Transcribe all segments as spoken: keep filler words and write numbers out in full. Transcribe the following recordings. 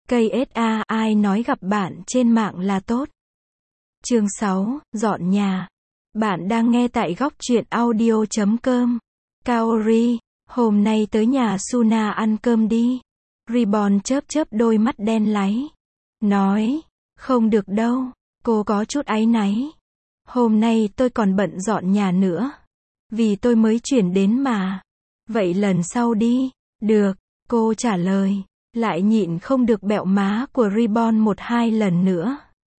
Cây ét a, ai nói gặp bạn trên mạng là tốt. Chương sáu, dọn nhà. Bạn đang nghe tại góc truyện audio chấm com. Kaori, hôm nay tới nhà Suna ăn cơm đi. Ribbon chớp chớp đôi mắt đen láy. Nói, không được đâu, cô có chút áy náy. Hôm nay tôi còn bận dọn nhà nữa. Vì tôi mới chuyển đến mà. Vậy lần sau đi. Được, cô trả lời. Lại nhịn không được bẹo má của Ribbon một hai lần nữa.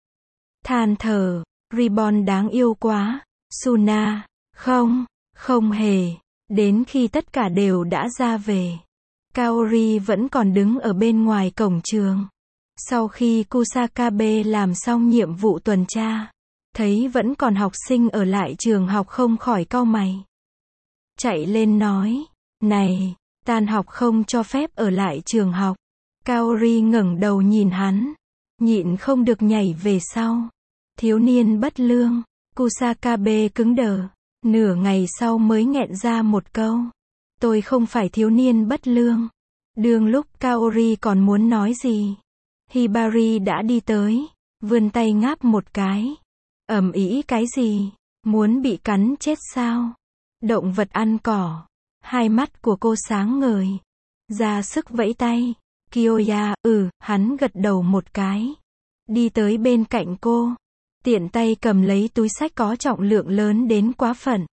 Than thở, Ribbon đáng yêu quá. Suna, không, không hề. Đến khi tất cả đều đã ra về, Kaori vẫn còn đứng ở bên ngoài cổng trường. Sau khi Kusakabe làm xong nhiệm vụ tuần tra, thấy vẫn còn học sinh ở lại trường học không khỏi cau mày. Chạy lên nói, này, tan học không cho phép ở lại trường học. Kaori ngẩng đầu nhìn hắn, nhịn không được nhảy về sau. Thiếu niên bất lương. Kusakabe cứng đờ, nửa ngày sau mới nghẹn ra một câu. Tôi không phải thiếu niên bất lương. Đương lúc Kaori còn muốn nói gì, Hibari đã đi tới, vươn tay ngáp một cái. Ầm ĩ cái gì? Muốn bị cắn chết sao? Động vật ăn cỏ. Hai mắt của cô sáng ngời, ra sức vẫy tay. Kiyoya, ừ, hắn gật đầu một cái. Đi tới bên cạnh cô, tiện tay cầm lấy túi xách có trọng lượng lớn đến quá phận.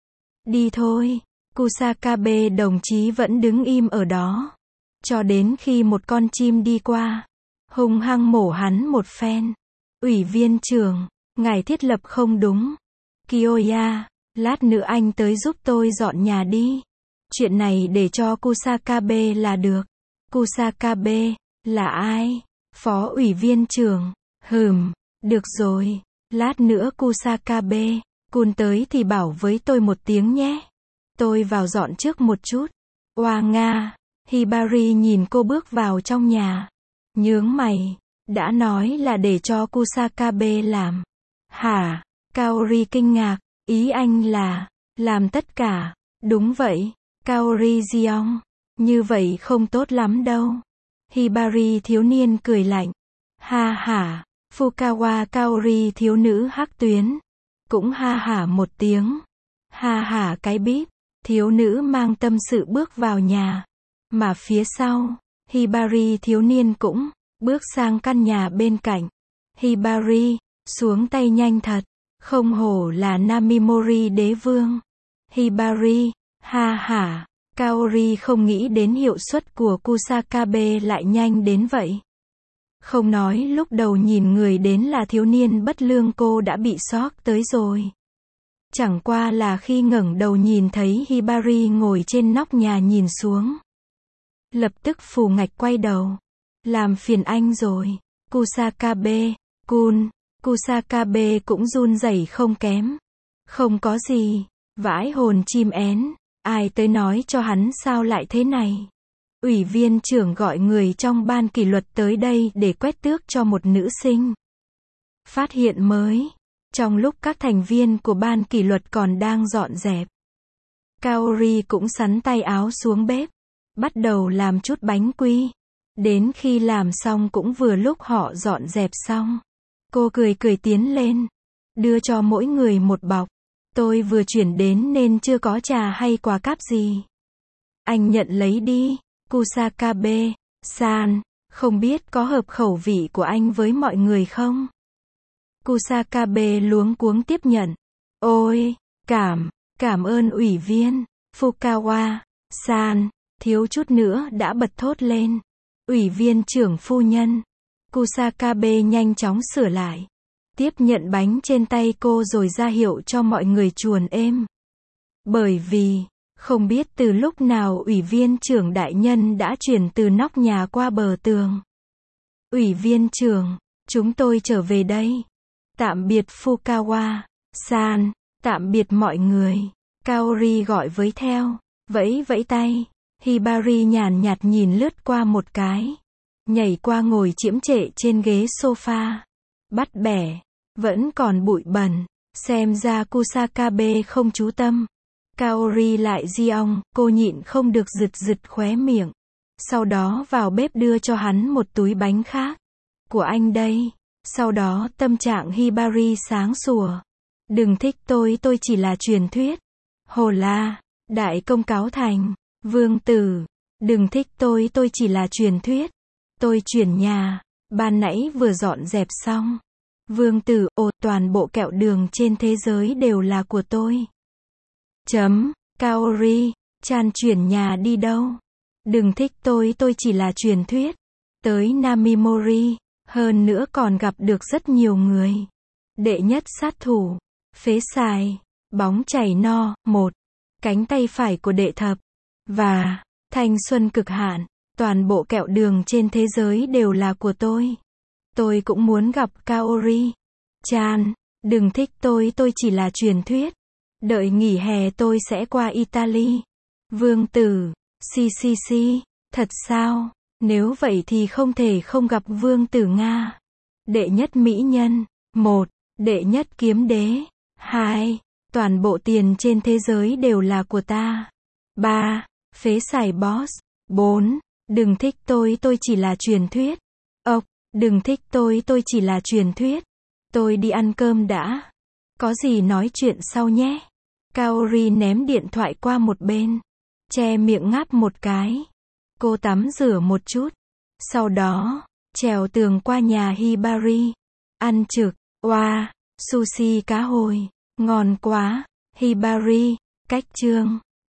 Đi thôi. Kusakabe đồng chí vẫn đứng im ở đó, cho đến khi một con chim đi qua, hung hăng mổ hắn một phen. Ủy viên trưởng, ngài thiết lập không đúng. Kiyoya, lát nữa anh tới giúp tôi dọn nhà đi. Chuyện này để cho Kusakabe là được. Kusakabe, là ai? Phó ủy viên trưởng. Hừm, được rồi. Lát nữa Kusakabe, Kun tới thì bảo với tôi một tiếng nhé. Tôi vào dọn trước một chút. Oa nga. Hibari nhìn cô bước vào trong nhà, nhướng mày. Đã nói là để cho Kusakabe làm. Hả? Kaori kinh ngạc. Ý anh là làm tất cả. Đúng vậy. Kaori Jeong. Như vậy không tốt lắm đâu. Hibari thiếu niên cười lạnh. Ha hả. Fukawa Kaori thiếu nữ hắc tuyến. Cũng ha hả một tiếng. Ha hả cái bíp. Thiếu nữ mang tâm sự bước vào nhà. Mà phía sau, Hibari thiếu niên cũng bước sang căn nhà bên cạnh. Hibari, xuống tay nhanh thật. Không hổ là Namimori đế vương. Hibari, ha hả. Kaori không nghĩ đến hiệu suất của Kusakabe lại nhanh đến vậy. Không nói lúc đầu nhìn người đến là thiếu niên bất lương cô đã bị sốc tới rồi. Chẳng qua là khi ngẩng đầu nhìn thấy Hibari ngồi trên nóc nhà nhìn xuống, lập tức phù ngạch quay đầu. Làm phiền anh rồi. Kusakabe, Kun. Kusakabe cũng run rẩy không kém. Không có gì. Vãi hồn chim én. Ai tới nói cho hắn sao lại thế này? Ủy viên trưởng gọi người trong ban kỷ luật tới đây để quét tước cho một nữ sinh. Phát hiện mới. Trong lúc các thành viên của ban kỷ luật còn đang dọn dẹp, Kaori cũng xắn tay áo xuống bếp, bắt đầu làm chút bánh quy. Đến khi làm xong cũng vừa lúc họ dọn dẹp xong. Cô cười cười tiến lên, đưa cho mỗi người một bọc. Tôi vừa chuyển đến nên chưa có trà hay quà cáp gì. Anh nhận lấy đi. Kusakabe, san, không biết có hợp khẩu vị của anh với mọi người không? Kusakabe luống cuống tiếp nhận. Ôi, cảm, cảm ơn ủy viên. Fukawa, san, thiếu chút nữa đã bật thốt lên. Ủy viên trưởng phu nhân. Kusakabe nhanh chóng sửa lại. Tiếp nhận bánh trên tay cô rồi ra hiệu cho mọi người chuồn êm. Bởi vì, không biết từ lúc nào ủy viên trưởng đại nhân đã chuyển từ nóc nhà qua bờ tường. Ủy viên trưởng, chúng tôi trở về đây. Tạm biệt Fukawa, san, tạm biệt mọi người. Kaori gọi với theo, vẫy vẫy tay. Hibari nhàn nhạt nhìn lướt qua một cái. Nhảy qua ngồi chiếm trệ trên ghế sofa. Bắt bẻ, vẫn còn bụi bẩn. Xem ra Kusakabe không chú tâm. Kaori lại Jeong, cô nhịn không được rực rực khóe miệng. Sau đó vào bếp đưa cho hắn một túi bánh khác. Của anh đây. Sau đó tâm trạng Hibari sáng sủa. Đừng thích tôi, tôi chỉ là truyền thuyết. Hồ la. Đại công cáo thành. Vương tử. Đừng thích tôi, tôi chỉ là truyền thuyết. Tôi chuyển nhà. Ban nãy vừa dọn dẹp xong. Vương tử, ồ, toàn bộ kẹo đường trên thế giới đều là của tôi. Chấm. Kaori. Chan chuyển nhà đi đâu? Đừng thích tôi, tôi chỉ là truyền thuyết. Tới Namimori. Hơn nữa còn gặp được rất nhiều người. Đệ nhất sát thủ. Phế xài. Bóng chảy no. Một. Cánh tay phải của đệ thập. Và. Thanh xuân cực hạn. Toàn bộ kẹo đường trên thế giới đều là của tôi. Tôi cũng muốn gặp Kaori. Chan. Đừng thích tôi, tôi chỉ là truyền thuyết. Đợi nghỉ hè tôi sẽ qua Italy. Vương tử. Xì xì xì. Thật sao? Nếu vậy thì không thể không gặp vương tử Nga. Đệ nhất mỹ nhân. Một. Đệ nhất kiếm đế. Hai. Toàn bộ tiền trên thế giới đều là của ta. Ba. Phế xài boss. Bốn. Đừng thích tôi, tôi chỉ là truyền thuyết. Ốc. Đừng thích tôi, tôi chỉ là truyền thuyết. Tôi đi ăn cơm đã. Có gì nói chuyện sau nhé. Kaori ném điện thoại qua một bên. Che miệng ngáp một cái. Cô tắm rửa một chút. Sau đó, trèo tường qua nhà Hibari. Ăn trực. Oa. Sushi cá hồi. Ngon quá. Hibari. Cách chương.